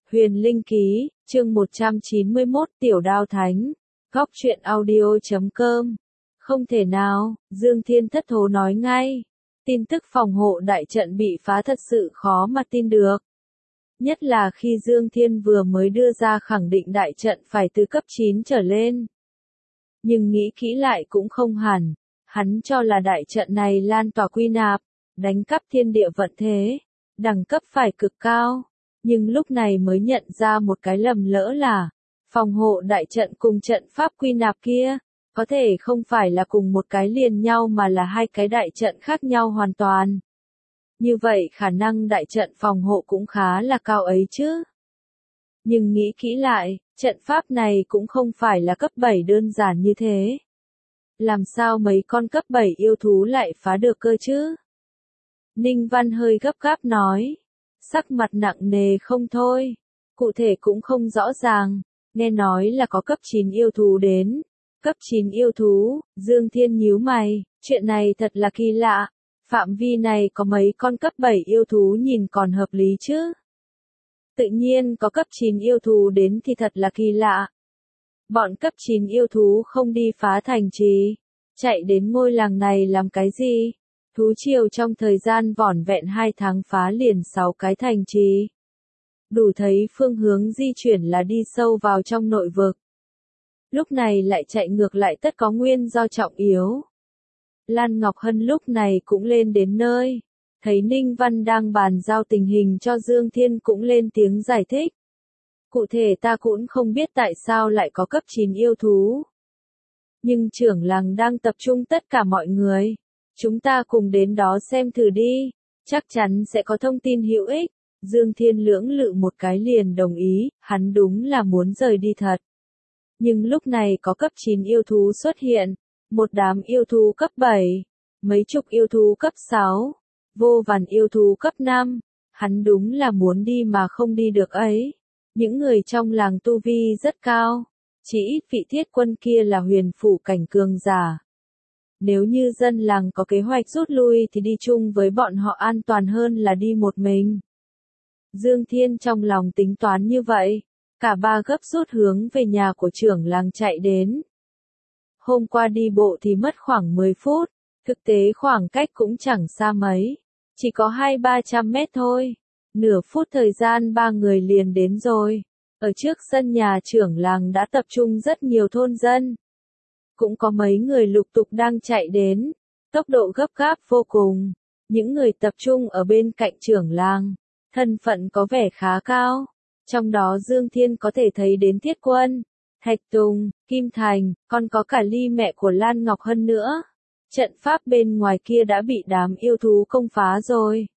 Huyền Linh Ký, chương 191 Tiểu Đao Thánh, Góc truyện audio.com. Không thể nào, Dương Thiên thất thố nói ngay. Tin tức phòng hộ đại trận bị phá thật sự khó mà tin được. Nhất là khi Dương Thiên vừa mới đưa ra khẳng định đại trận phải từ cấp 9 trở lên. Nhưng nghĩ kỹ lại cũng không hẳn, hắn cho là đại trận này lan tỏa quy nạp, đánh cắp thiên địa vận thế, đẳng cấp phải cực cao. Nhưng lúc này mới nhận ra một cái lầm lỡ là, phòng hộ đại trận cùng trận pháp quy nạp kia, có thể không phải là cùng một cái liền nhau mà là hai cái đại trận khác nhau hoàn toàn. Như vậy khả năng đại trận phòng hộ cũng khá là cao ấy chứ. Nhưng nghĩ kỹ lại, trận pháp này cũng không phải là cấp 7 đơn giản như thế. Làm sao mấy con cấp 7 yêu thú lại phá được cơ chứ? Ninh Văn hơi gấp gáp nói. Sắc mặt nặng nề không thôi. Cụ thể cũng không rõ ràng. Nghe nói là có cấp 9 yêu thú đến. Cấp 9 yêu thú, Dương Thiên nhíu mày. Chuyện này thật là kỳ lạ. Phạm vi này có mấy con cấp 7 yêu thú nhìn còn hợp lý chứ. Tự nhiên có cấp 9 yêu thú đến thì thật là kỳ lạ. Bọn cấp 9 yêu thú không đi phá thành trì. Chạy đến ngôi làng này làm cái gì? Thú triều trong thời gian vỏn vẹn 2 tháng phá liền 6 cái thành trì. Đủ thấy phương hướng di chuyển là đi sâu vào trong nội vực. Lúc này lại chạy ngược lại tất có nguyên do trọng yếu. Lan Ngọc Hân lúc này cũng lên đến nơi. Thấy Ninh Văn đang bàn giao tình hình cho Dương Thiên cũng lên tiếng giải thích. Cụ thể ta cũng không biết tại sao lại có cấp 9 yêu thú. Nhưng trưởng làng đang tập trung tất cả mọi người. Chúng ta cùng đến đó xem thử đi, chắc chắn sẽ có thông tin hữu ích. Dương Thiên lưỡng lự một cái liền đồng ý, hắn đúng là muốn rời đi thật. Nhưng lúc này có cấp 9 yêu thú xuất hiện, một đám yêu thú cấp 7, mấy chục yêu thú cấp 6, vô vàn yêu thú cấp 5, hắn đúng là muốn đi mà không đi được ấy. Những người trong làng tu vi rất cao, chỉ ít vị thiết quân kia là huyền phủ cảnh cường giả. Nếu như dân làng có kế hoạch rút lui thì đi chung với bọn họ an toàn hơn là đi một mình. Dương Thiên trong lòng tính toán như vậy, cả ba gấp rút hướng về nhà của trưởng làng chạy đến. Hôm qua đi bộ thì mất khoảng 10 phút, thực tế khoảng cách cũng chẳng xa mấy, chỉ có 200-300 mét thôi. Nửa phút thời gian ba người liền đến rồi. Ở trước sân nhà trưởng làng đã tập trung rất nhiều thôn dân. Cũng có mấy người lục tục đang chạy đến, tốc độ gấp gáp vô cùng. Những người tập trung ở bên cạnh trưởng làng, thân phận có vẻ khá cao. Trong đó Dương Thiên có thể thấy đến Thiết Quân, Thạch Tùng, Kim Thành, còn có cả Ly mẹ của Lan Ngọc Hân nữa. Trận pháp bên ngoài kia đã bị đám yêu thú công phá rồi.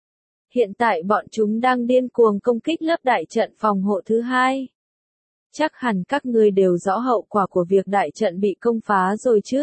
Hiện tại bọn chúng đang điên cuồng công kích lớp đại trận phòng hộ thứ 2. Chắc hẳn các ngươi đều rõ hậu quả của việc đại trận bị công phá rồi chứ.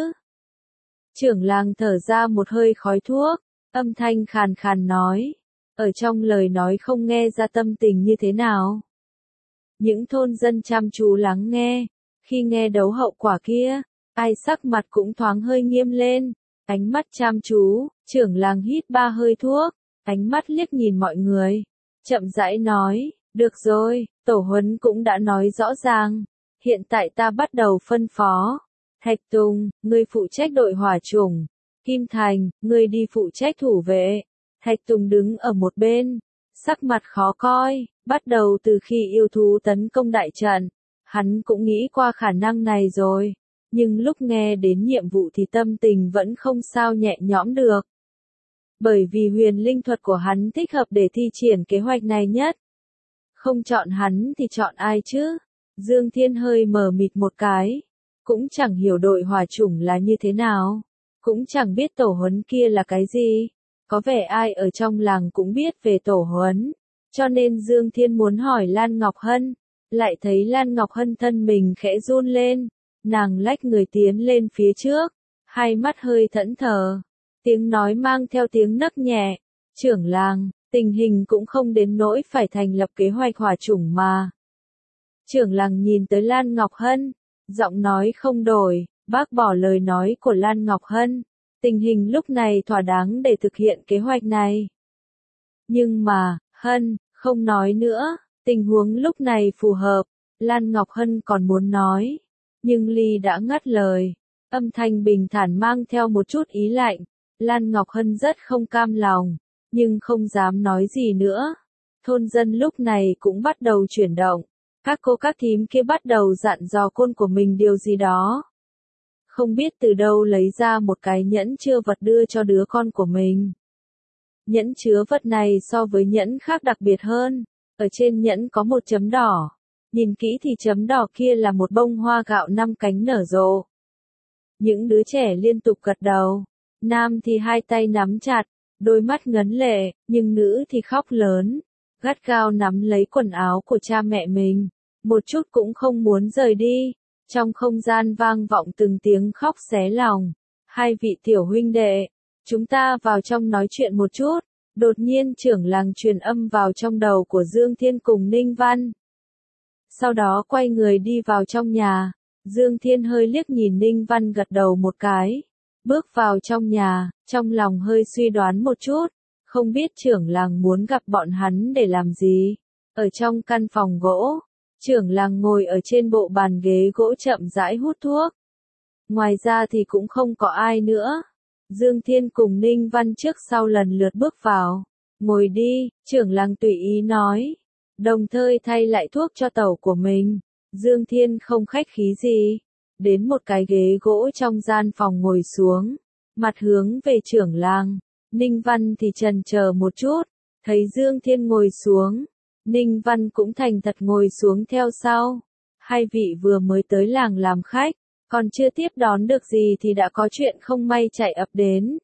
Trưởng làng thở ra một hơi khói thuốc, âm thanh khàn khàn nói. Ở trong lời nói không nghe ra tâm tình như thế nào. Những thôn dân chăm chú lắng nghe, khi nghe đấu hậu quả kia, ai sắc mặt cũng thoáng hơi nghiêm lên, ánh mắt chăm chú, trưởng làng hít 3 hơi thuốc, ánh mắt liếc nhìn mọi người, chậm rãi nói, được rồi, tổ huấn cũng đã nói rõ ràng, hiện tại ta bắt đầu phân phó. Thạch Tùng, ngươi phụ trách đội hỏa chủng, Kim Thành, ngươi đi phụ trách thủ vệ. Thạch Tùng đứng ở một bên, sắc mặt khó coi, bắt đầu từ khi yêu thú tấn công đại trận, hắn cũng nghĩ qua khả năng này rồi, nhưng lúc nghe đến nhiệm vụ thì tâm tình vẫn không sao nhẹ nhõm được. Bởi vì huyền linh thuật của hắn thích hợp để thi triển kế hoạch này nhất. Không chọn hắn thì chọn ai chứ? Dương Thiên hơi mờ mịt một cái, cũng chẳng hiểu đội hỏa chủng là như thế nào, cũng chẳng biết tổ huấn kia là cái gì. Có vẻ ai ở trong làng cũng biết về tổ huấn, cho nên Dương Thiên muốn hỏi Lan Ngọc Hân, lại thấy Lan Ngọc Hân thân mình khẽ run lên, nàng lách người tiến lên phía trước, hai mắt hơi thẫn thờ, tiếng nói mang theo tiếng nấc nhẹ, trưởng làng, tình hình cũng không đến nỗi phải thành lập kế hoạch hỏa chủng mà. Trưởng làng nhìn tới Lan Ngọc Hân, giọng nói không đổi, bác bỏ lời nói của Lan Ngọc Hân. Tình hình lúc này thỏa đáng để thực hiện kế hoạch này. Nhưng mà, Hân, không nói nữa, Tình huống lúc này phù hợp, Lan Ngọc Hân còn muốn nói, nhưng Ly đã ngắt lời, âm thanh bình thản mang theo một chút ý lạnh. Lan Ngọc Hân rất không cam lòng, nhưng không dám nói gì nữa. Thôn dân lúc này cũng bắt đầu chuyển động, các cô các thím kia bắt đầu dặn dò con của mình điều gì đó. Không biết từ đâu lấy ra một cái nhẫn chứa vật đưa cho đứa con của mình. Nhẫn chứa vật này so với nhẫn khác đặc biệt hơn, ở trên nhẫn có một chấm đỏ, nhìn kỹ thì chấm đỏ kia là một bông hoa gạo 5 cánh nở rộ. Những đứa trẻ liên tục gật đầu, nam thì hai tay nắm chặt, đôi mắt ngấn lệ, nhưng nữ thì khóc lớn, gắt gao nắm lấy quần áo của cha mẹ mình, một chút cũng không muốn rời đi. Trong không gian vang vọng từng tiếng khóc xé lòng. Hai vị tiểu huynh đệ, chúng ta vào trong nói chuyện một chút. Đột nhiên trưởng làng truyền âm vào trong đầu của Dương Thiên cùng Ninh Văn. Sau đó quay người đi vào trong nhà. Dương Thiên hơi liếc nhìn Ninh Văn gật đầu một cái. Bước vào trong nhà, trong lòng hơi suy đoán một chút. Không biết trưởng làng muốn gặp bọn hắn để làm gì. Ở trong căn phòng gỗ, trưởng làng ngồi ở trên bộ bàn ghế gỗ chậm rãi hút thuốc. Ngoài ra thì cũng không có ai nữa. Dương Thiên cùng Ninh Văn trước sau lần lượt bước vào. Ngồi đi, trưởng làng tùy ý nói. Đồng thời thay lại thuốc cho tẩu của mình. Dương Thiên không khách khí gì. Đến một cái ghế gỗ trong gian phòng ngồi xuống. Mặt hướng về trưởng làng. Ninh Văn thì chần chờ một chút. Thấy Dương Thiên ngồi xuống. Ninh Văn cũng thành thật ngồi xuống theo sau. Hai vị vừa mới tới làng làm khách, còn chưa tiếp đón được gì thì đã có chuyện không may chạy ập đến.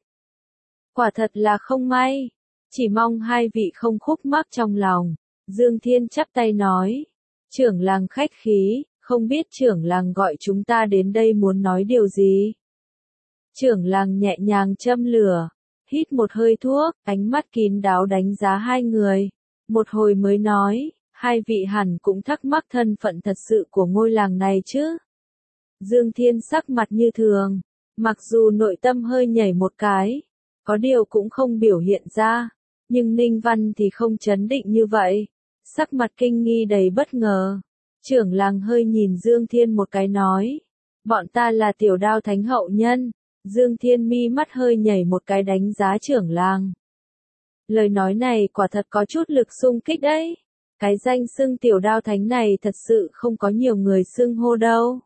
Quả thật là không may, chỉ mong hai vị không khúc mắc trong lòng. Dương Thiên chắp tay nói, trưởng làng khách khí, không biết trưởng làng gọi chúng ta đến đây muốn nói điều gì. Trưởng làng nhẹ nhàng châm lửa, hít một hơi thuốc, ánh mắt kín đáo đánh giá hai người. Một hồi mới nói, hai vị hẳn cũng thắc mắc thân phận thật sự của ngôi làng này chứ. Dương Thiên sắc mặt như thường, mặc dù nội tâm hơi nhảy một cái, có điều cũng không biểu hiện ra, nhưng Ninh Văn thì không chấn định như vậy, sắc mặt kinh nghi đầy bất ngờ. Trưởng làng hơi nhìn Dương Thiên một cái nói, bọn ta là Tiểu Đao Thánh hậu nhân. Dương Thiên mi mắt hơi nhảy một cái đánh giá trưởng làng. Lời nói này quả thật có chút lực xung kích đấy. Cái danh xưng Tiểu Đao Thánh này thật sự không có nhiều người xưng hô đâu.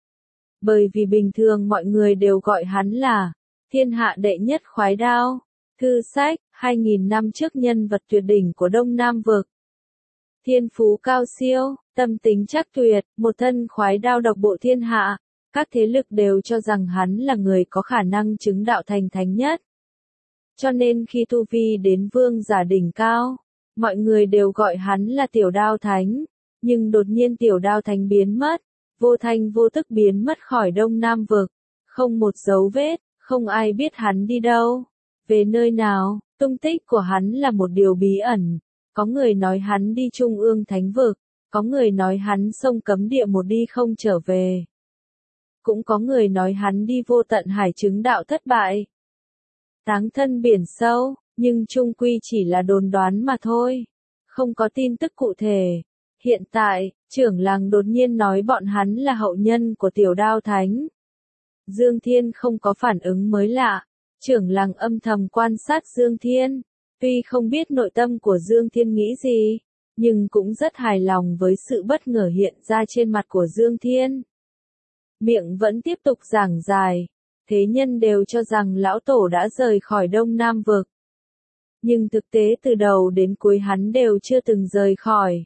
Bởi vì bình thường mọi người đều gọi hắn là thiên hạ đệ nhất khoái đao. Thư sách, 2000 năm trước nhân vật tuyệt đỉnh của Đông Nam vực. Thiên phú cao siêu, tâm tính chắc tuyệt, một thân khoái đao độc bộ thiên hạ. Các thế lực đều cho rằng hắn là người có khả năng chứng đạo thành thánh nhất. Cho nên khi tu vi đến vương giả đỉnh cao, mọi người đều gọi hắn là Tiểu Đao Thánh. Nhưng đột nhiên Tiểu Đao Thánh biến mất, vô thanh vô tức biến mất khỏi Đông Nam vực. Không một dấu vết, không ai biết hắn đi đâu, về nơi nào, tung tích của hắn là một điều bí ẩn. Có người nói hắn đi Trung ương Thánh vực, có người nói hắn xông cấm địa một đi không trở về. Cũng có người nói hắn đi vô tận hải chứng đạo thất bại. Táng thân biển sâu, nhưng chung quy chỉ là đồn đoán mà thôi. Không có tin tức cụ thể. Hiện tại, trưởng làng đột nhiên nói bọn hắn là hậu nhân của Tiểu Đao Thánh. Dương Thiên không có phản ứng mới lạ. Trưởng làng âm thầm quan sát Dương Thiên. Tuy không biết nội tâm của Dương Thiên nghĩ gì, nhưng cũng rất hài lòng với sự bất ngờ hiện ra trên mặt của Dương Thiên. Miệng vẫn tiếp tục giảng dài. Thế nhân đều cho rằng lão tổ đã rời khỏi Đông Nam vực. Nhưng thực tế từ đầu đến cuối hắn đều chưa từng rời khỏi.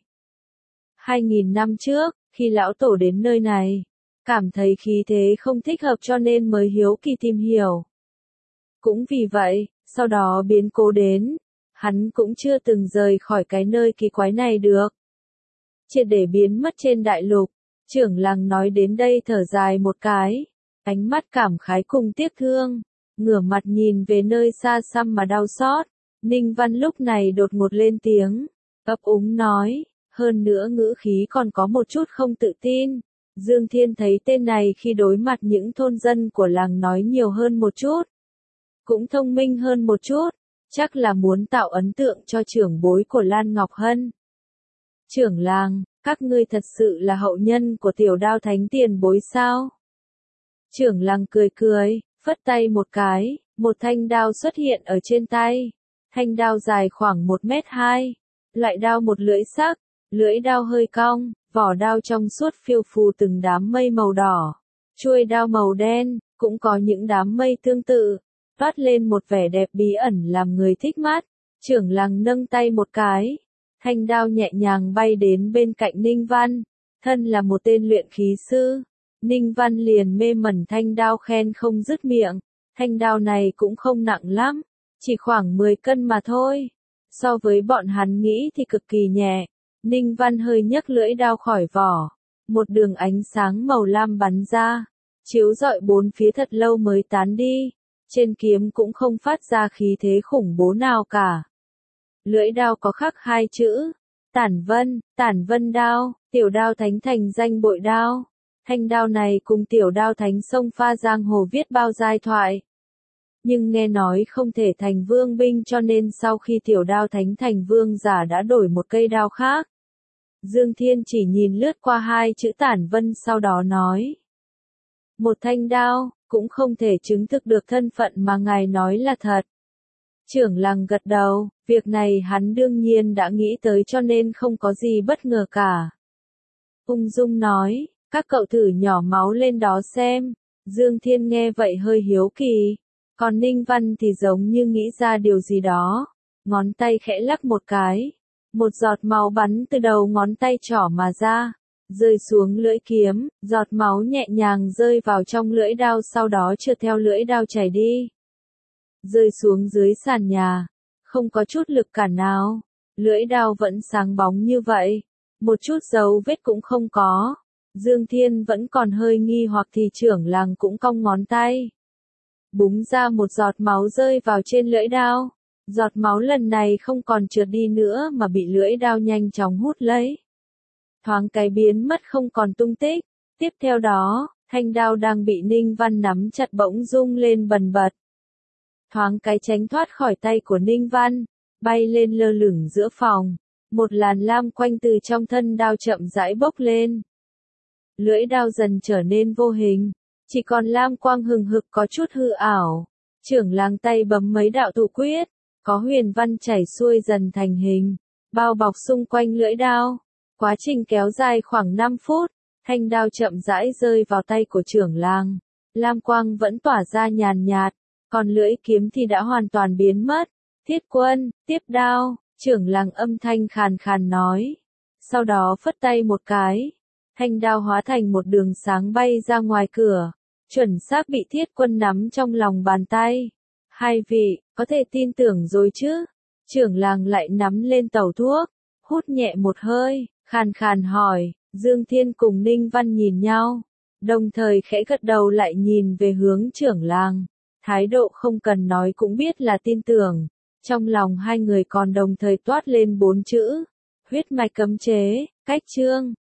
2000 năm trước, khi lão tổ đến nơi này, cảm thấy khí thế không thích hợp cho nên mới hiếu kỳ tìm hiểu. Cũng vì vậy, sau đó biến cố đến, hắn cũng chưa từng rời khỏi cái nơi kỳ quái này được. Triệt để biến mất trên đại lục, trưởng làng nói đến đây thở dài một cái. Ánh mắt cảm khái cùng tiếc thương, ngửa mặt nhìn về nơi xa xăm mà đau xót. Ninh Văn lúc này đột ngột lên tiếng, ấp úng nói, hơn nữa ngữ khí còn có một chút không tự tin. Dương Thiên thấy tên này khi đối mặt những thôn dân của làng nói nhiều hơn một chút, cũng thông minh hơn một chút, chắc là muốn tạo ấn tượng cho trưởng bối của Lan Ngọc Hân. Trưởng làng, các ngươi thật sự là hậu nhân của Tiểu Đao Thánh tiền bối sao? Trưởng làng cười cười, phất tay một cái, một thanh đao xuất hiện ở trên tay. Thanh đao dài khoảng 1m2, loại đao một lưỡi sắc, lưỡi đao hơi cong, vỏ đao trong suốt phiêu phù từng đám mây màu đỏ. Chuôi đao màu đen, cũng có những đám mây tương tự, toát lên một vẻ đẹp bí ẩn làm người thích mắt. Trưởng làng nâng tay một cái, thanh đao nhẹ nhàng bay đến bên cạnh Ninh Văn. Thân là một tên luyện khí sư, Ninh Văn liền mê mẩn thanh đao khen không dứt miệng. Thanh đao này cũng không nặng lắm, chỉ khoảng 10 cân mà thôi. So với bọn hắn nghĩ thì cực kỳ nhẹ. Ninh Văn hơi nhấc lưỡi đao khỏi vỏ, một đường ánh sáng màu lam bắn ra, chiếu rọi bốn phía thật lâu mới tán đi. Trên kiếm cũng không phát ra khí thế khủng bố nào cả. Lưỡi đao có khắc hai chữ, Tản Vân đao, Tiểu Đao Thánh thành danh bội đao. Thanh đao này cùng Tiểu Đao Thánh sông pha giang hồ viết bao giai thoại. Nhưng nghe nói không thể thành vương binh cho nên sau khi Tiểu Đao Thánh thành vương giả đã đổi một cây đao khác. Dương Thiên chỉ nhìn lướt qua hai chữ Tản Vân sau đó nói. Một thanh đao, cũng không thể chứng thực được thân phận mà ngài nói là thật. Trưởng làng gật đầu, việc này hắn đương nhiên đã nghĩ tới cho nên không có gì bất ngờ cả. Ung dung nói, các cậu thử nhỏ máu lên đó xem. Dương Thiên nghe vậy hơi hiếu kỳ, còn Ninh Văn thì giống như nghĩ ra điều gì đó, ngón tay khẽ lắc một cái, một giọt máu bắn từ đầu ngón tay trỏ mà ra, rơi xuống lưỡi kiếm, giọt máu nhẹ nhàng rơi vào trong lưỡi đao sau đó trượt theo lưỡi đao chảy đi. Rơi xuống dưới sàn nhà, không có chút lực cản nào, lưỡi đao vẫn sáng bóng như vậy, một chút dấu vết cũng không có. Dương Thiên vẫn còn hơi nghi hoặc thì trưởng làng cũng cong ngón tay. Búng ra một giọt máu rơi vào trên lưỡi đao. Giọt máu lần này không còn trượt đi nữa mà bị lưỡi đao nhanh chóng hút lấy. Thoáng cái biến mất không còn tung tích. Tiếp theo đó, thanh đao đang bị Ninh Văn nắm chặt bỗng rung lên bần bật. Thoáng cái tránh thoát khỏi tay của Ninh Văn, bay lên lơ lửng giữa phòng. Một làn lam quanh từ trong thân đao chậm rãi bốc lên. Lưỡi đao dần trở nên vô hình, chỉ còn lam quang hừng hực có chút hư ảo. Trưởng làng tay bấm mấy đạo thủ quyết, có huyền văn chảy xuôi dần thành hình, bao bọc xung quanh lưỡi đao. Quá trình kéo dài khoảng 5 phút, thanh đao chậm rãi rơi vào tay của trưởng làng. Lam quang vẫn tỏa ra nhàn nhạt, còn lưỡi kiếm thì đã hoàn toàn biến mất. Thiết Quân, tiếp đao, trưởng làng âm thanh khàn khàn nói. Sau đó phất tay một cái, thanh đao hóa thành một đường sáng bay ra ngoài cửa, chuẩn xác bị Thiết Quân nắm trong lòng bàn tay. Hai vị, có thể tin tưởng rồi chứ? Trưởng làng lại nắm lên tẩu thuốc, hút nhẹ một hơi, khàn khàn hỏi. Dương Thiên cùng Ninh Văn nhìn nhau, đồng thời khẽ gật đầu lại nhìn về hướng trưởng làng. Thái độ không cần nói cũng biết là tin tưởng. Trong lòng hai người còn đồng thời toát lên 4 chữ. Huyết mạch cấm chế, cách chương.